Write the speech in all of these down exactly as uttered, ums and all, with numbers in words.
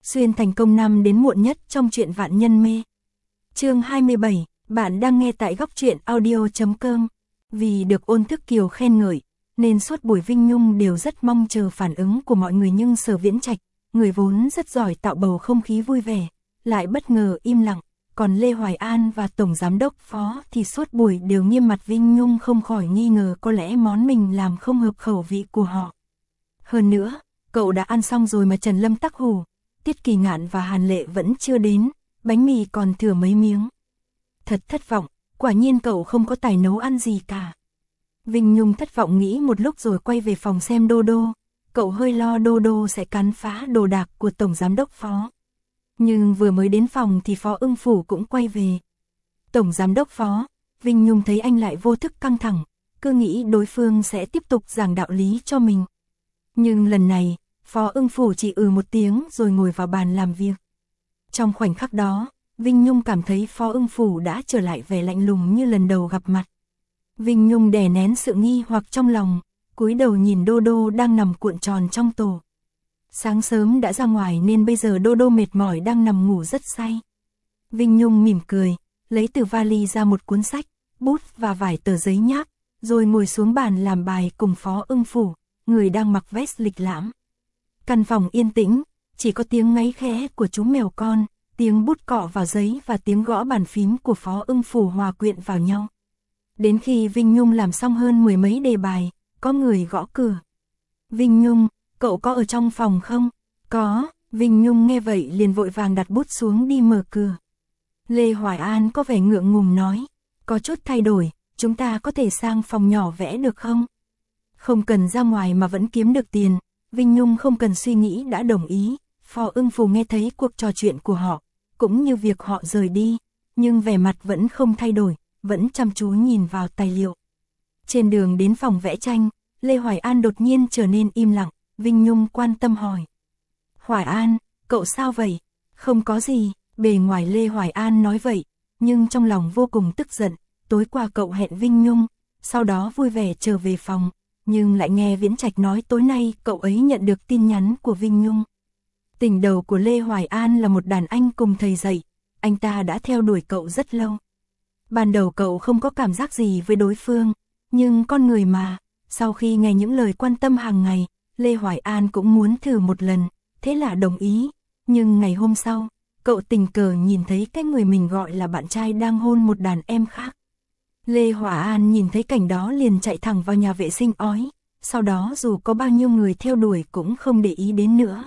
xuyên thành công năm đến muộn nhất trong truyện Vạn Nhân Mê. Chương hai mươi bảy, bạn đang nghe tại góc truyện audio chấm com. Vì được Ôn Thức Kiều khen ngợi, nên suốt buổi Vinh Nhung đều rất mong chờ phản ứng của mọi người, nhưng Sở Viễn Trạch, người vốn rất giỏi tạo bầu không khí vui vẻ, lại bất ngờ im lặng, còn Lê Hoài An và Tổng Giám đốc Phó thì suốt buổi đều nghiêm mặt. Vinh Nhung không khỏi nghi ngờ có lẽ món mình làm không hợp khẩu vị của họ. Hơn nữa, cậu đã ăn xong rồi mà Trần Lâm tắc hủ, Tiết Kỳ Ngạn và Hàn Lệ vẫn chưa đến, bánh mì còn thừa mấy miếng. Thật thất vọng, quả nhiên cậu không có tài nấu ăn gì cả. Vinh Nhung thất vọng nghĩ một lúc rồi quay về phòng xem Đô Đô, cậu hơi lo Đô Đô sẽ cắn phá đồ đạc của Tổng Giám đốc Phó. Nhưng vừa mới đến phòng thì Phó Ưng Phủ cũng quay về. Tổng Giám đốc Phó, Vinh Nhung thấy anh lại vô thức căng thẳng, cứ nghĩ đối phương sẽ tiếp tục giảng đạo lý cho mình. Nhưng lần này, Phó Ưng Phủ chỉ ừ một tiếng rồi ngồi vào bàn làm việc. Trong khoảnh khắc đó, Vinh Nhung cảm thấy Phó Ưng Phủ đã trở lại vẻ lạnh lùng như lần đầu gặp mặt. Vinh Nhung đè nén sự nghi hoặc trong lòng, cúi đầu nhìn Đô Đô đang nằm cuộn tròn trong tổ. Sáng sớm đã ra ngoài nên bây giờ Đô Đô mệt mỏi đang nằm ngủ rất say. Vinh Nhung mỉm cười, lấy từ vali ra một cuốn sách, bút và vài tờ giấy nháp, rồi ngồi xuống bàn làm bài cùng Phó Ưng Phủ, người đang mặc vest lịch lãm. Căn phòng yên tĩnh, chỉ có tiếng ngáy khẽ của chú mèo con, tiếng bút cọ vào giấy và tiếng gõ bàn phím của Phó Ưng Phủ hòa quyện vào nhau. Đến khi Vinh Nhung làm xong hơn mười mấy đề bài, có người gõ cửa. Vinh Nhung, cậu có ở trong phòng không? Có, Vinh Nhung nghe vậy liền vội vàng đặt bút xuống đi mở cửa. Lê Hoài An có vẻ ngượng ngùng nói, có chút thay đổi, chúng ta có thể sang phòng nhỏ vẽ được không? Không cần ra ngoài mà vẫn kiếm được tiền, Vinh Nhung không cần suy nghĩ đã đồng ý. Phó Ưng Phủ nghe thấy cuộc trò chuyện của họ, cũng như việc họ rời đi, nhưng vẻ mặt vẫn không thay đổi, vẫn chăm chú nhìn vào tài liệu. Trên đường đến phòng vẽ tranh, Lê Hoài An đột nhiên trở nên im lặng, Vinh Nhung quan tâm hỏi. Hoài An, cậu sao vậy? Không có gì, bề ngoài Lê Hoài An nói vậy, nhưng trong lòng vô cùng tức giận. Tối qua cậu hẹn Vinh Nhung, sau đó vui vẻ trở về phòng, nhưng lại nghe Viễn Trạch nói tối nay cậu ấy nhận được tin nhắn của Vinh Nhung. Tình đầu của Lê Hoài An là một đàn anh cùng thầy dạy, anh ta đã theo đuổi cậu rất lâu. Ban đầu cậu không có cảm giác gì với đối phương, nhưng con người mà, sau khi nghe những lời quan tâm hàng ngày, Lê Hoài An cũng muốn thử một lần, thế là đồng ý. Nhưng ngày hôm sau, cậu tình cờ nhìn thấy cái người mình gọi là bạn trai đang hôn một đàn em khác. Lê Hoài An nhìn thấy cảnh đó liền chạy thẳng vào nhà vệ sinh ói, sau đó dù có bao nhiêu người theo đuổi cũng không để ý đến nữa.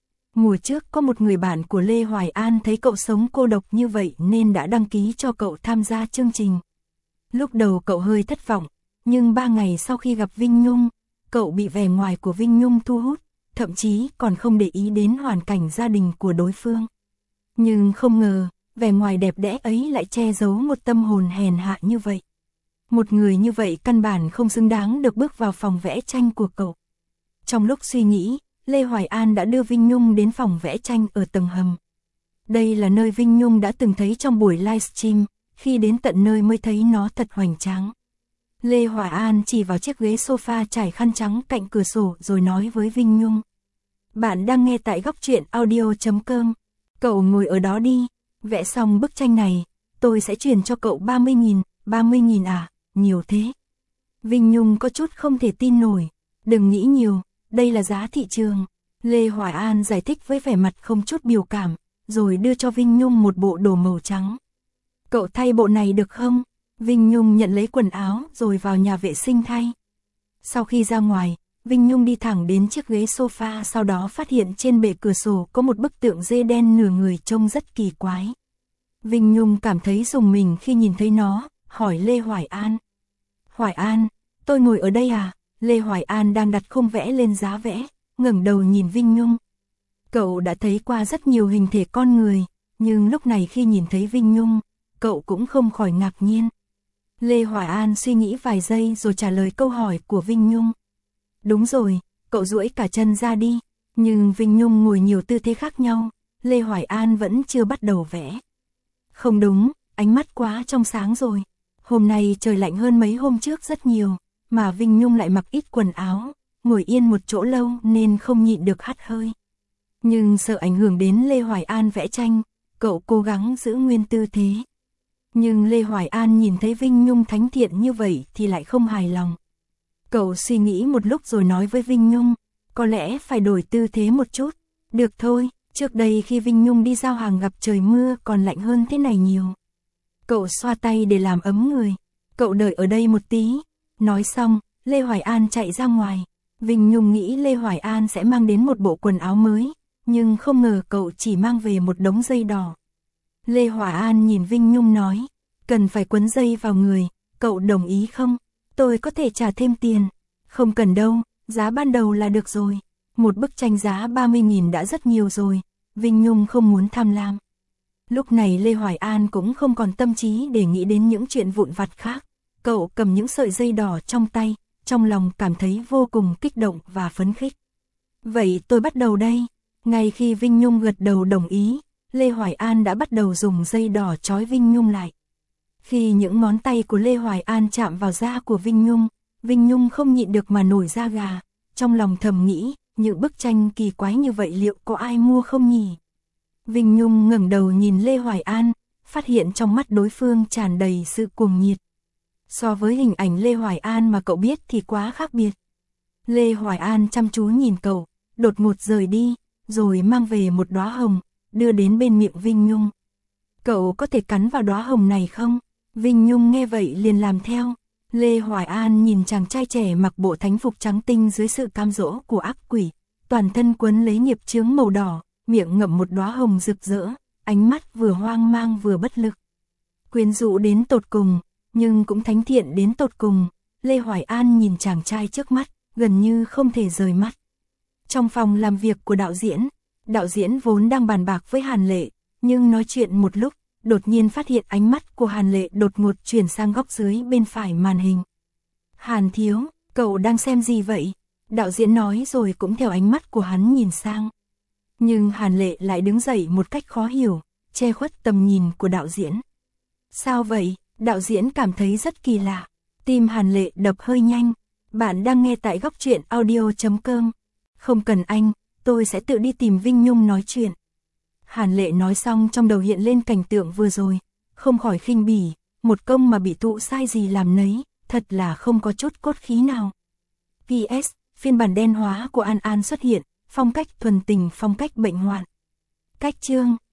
Mùa trước có một người bạn của Lê Hoài An thấy cậu sống cô độc như vậy nên đã đăng ký cho cậu tham gia chương trình. Lúc đầu cậu hơi thất vọng, nhưng ba ngày sau khi gặp Vinh Nhung, cậu bị vẻ ngoài của Vinh Nhung thu hút, thậm chí còn không để ý đến hoàn cảnh gia đình của đối phương. Nhưng không ngờ, vẻ ngoài đẹp đẽ ấy lại che giấu một tâm hồn hèn hạ như vậy. Một người như vậy căn bản không xứng đáng được bước vào phòng vẽ tranh của cậu. Trong lúc suy nghĩ, Lê Hoài An đã đưa Vinh Nhung đến phòng vẽ tranh ở tầng hầm. Đây là nơi Vinh Nhung đã từng thấy trong buổi livestream, khi đến tận nơi mới thấy nó thật hoành tráng. Lê Hoài An chỉ vào chiếc ghế sofa trải khăn trắng cạnh cửa sổ rồi nói với Vinh Nhung. Bạn đang nghe tại góc truyện audio chấm com. Cậu ngồi ở đó đi, vẽ xong bức tranh này, tôi sẽ chuyển cho cậu ba mươi nghìn, ba mươi nghìn à, nhiều thế. Vinh Nhung có chút không thể tin nổi, đừng nghĩ nhiều, đây là giá thị trường. Lê Hoài An giải thích với vẻ mặt không chút biểu cảm, rồi đưa cho Vinh Nhung một bộ đồ màu trắng. Cậu thay bộ này được không? Vinh Nhung nhận lấy quần áo rồi vào nhà vệ sinh thay. Sau khi ra ngoài, Vinh Nhung đi thẳng đến chiếc ghế sofa, sau đó phát hiện trên bệ cửa sổ có một bức tượng dê đen nửa người trông rất kỳ quái. Vinh Nhung cảm thấy rùng mình khi nhìn thấy nó, hỏi Lê Hoài An. Hoài An, tôi ngồi ở đây à? Lê Hoài An đang đặt khung vẽ lên giá vẽ, ngẩng đầu nhìn Vinh Nhung. Cậu đã thấy qua rất nhiều hình thể con người, nhưng lúc này khi nhìn thấy Vinh Nhung, cậu cũng không khỏi ngạc nhiên. Lê Hoài An suy nghĩ vài giây rồi trả lời câu hỏi của Vinh Nhung. Đúng rồi, cậu duỗi cả chân ra đi. Nhưng Vinh Nhung ngồi nhiều tư thế khác nhau, Lê Hoài An vẫn chưa bắt đầu vẽ. Không đúng, ánh mắt quá trong sáng rồi. Hôm nay trời lạnh hơn mấy hôm trước rất nhiều, mà Vinh Nhung lại mặc ít quần áo, ngồi yên một chỗ lâu nên không nhịn được hắt hơi. Nhưng sợ ảnh hưởng đến Lê Hoài An vẽ tranh, cậu cố gắng giữ nguyên tư thế. Nhưng Lê Hoài An nhìn thấy Vinh Nhung thánh thiện như vậy thì lại không hài lòng. Cậu suy nghĩ một lúc rồi nói với Vinh Nhung, có lẽ phải đổi tư thế một chút. Được thôi, trước đây khi Vinh Nhung đi giao hàng gặp trời mưa còn lạnh hơn thế này nhiều. Cậu xoa tay để làm ấm người. Cậu đợi ở đây một tí. Nói xong, Lê Hoài An chạy ra ngoài. Vinh Nhung nghĩ Lê Hoài An sẽ mang đến một bộ quần áo mới, nhưng không ngờ cậu chỉ mang về một đống dây đỏ. Lê Hoài An nhìn Vinh Nhung nói, cần phải quấn dây vào người, cậu đồng ý không? Tôi có thể trả thêm tiền. Không cần đâu, giá ban đầu là được rồi. Một bức tranh giá ba mươi nghìn đã rất nhiều rồi. Vinh Nhung không muốn tham lam. Lúc này Lê Hoài An cũng không còn tâm trí để nghĩ đến những chuyện vụn vặt khác. Cậu cầm những sợi dây đỏ trong tay, trong lòng cảm thấy vô cùng kích động và phấn khích. Vậy tôi bắt đầu đây. Ngay khi Vinh Nhung gật đầu đồng ý, Lê Hoài An đã bắt đầu dùng dây đỏ trói Vinh Nhung lại. Khi những ngón tay của Lê Hoài An chạm vào da của Vinh Nhung, Vinh Nhung không nhịn được mà nổi da gà. Trong lòng thầm nghĩ, những bức tranh kỳ quái như vậy liệu có ai mua không nhỉ? Vinh Nhung ngẩng đầu nhìn Lê Hoài An, phát hiện trong mắt đối phương tràn đầy sự cuồng nhiệt. So với hình ảnh Lê Hoài An mà cậu biết thì quá khác biệt. Lê Hoài An chăm chú nhìn cậu, đột ngột rời đi, rồi mang về một đóa hồng, đưa đến bên miệng Vinh Nhung. Cậu có thể cắn vào đóa hồng này không? Vinh Nhung nghe vậy liền làm theo. Lê Hoài An nhìn chàng trai trẻ mặc bộ thánh phục trắng tinh dưới sự cam dỗ của ác quỷ, toàn thân quấn lấy nghiệp chướng màu đỏ, miệng ngậm một đóa hồng rực rỡ, ánh mắt vừa hoang mang vừa bất lực. Quyến rũ đến tột cùng, nhưng cũng thánh thiện đến tột cùng. Lê Hoài An nhìn chàng trai trước mắt, gần như không thể rời mắt. Trong phòng làm việc của đạo diễn, đạo diễn vốn đang bàn bạc với Hàn Lệ, nhưng nói chuyện một lúc, đột nhiên phát hiện ánh mắt của Hàn Lệ đột ngột chuyển sang góc dưới bên phải màn hình. Hàn thiếu, cậu đang xem gì vậy? Đạo diễn nói rồi cũng theo ánh mắt của hắn nhìn sang. Nhưng Hàn Lệ lại đứng dậy một cách khó hiểu, che khuất tầm nhìn của đạo diễn. Sao vậy? Đạo diễn cảm thấy rất kỳ lạ. Tim Hàn Lệ đập hơi nhanh. Bạn đang nghe tại góc truyện audio chấm com. Không cần anh, tôi sẽ tự đi tìm Vinh Nhung nói chuyện. Hàn Lệ nói xong trong đầu hiện lên cảnh tượng vừa rồi, không khỏi khinh bỉ, một công mà bị tụ sai gì làm nấy, thật là không có chút cốt khí nào. pê ét, phiên bản đen hóa của An An xuất hiện, phong cách thuần tình, phong cách bệnh hoạn. Cách chương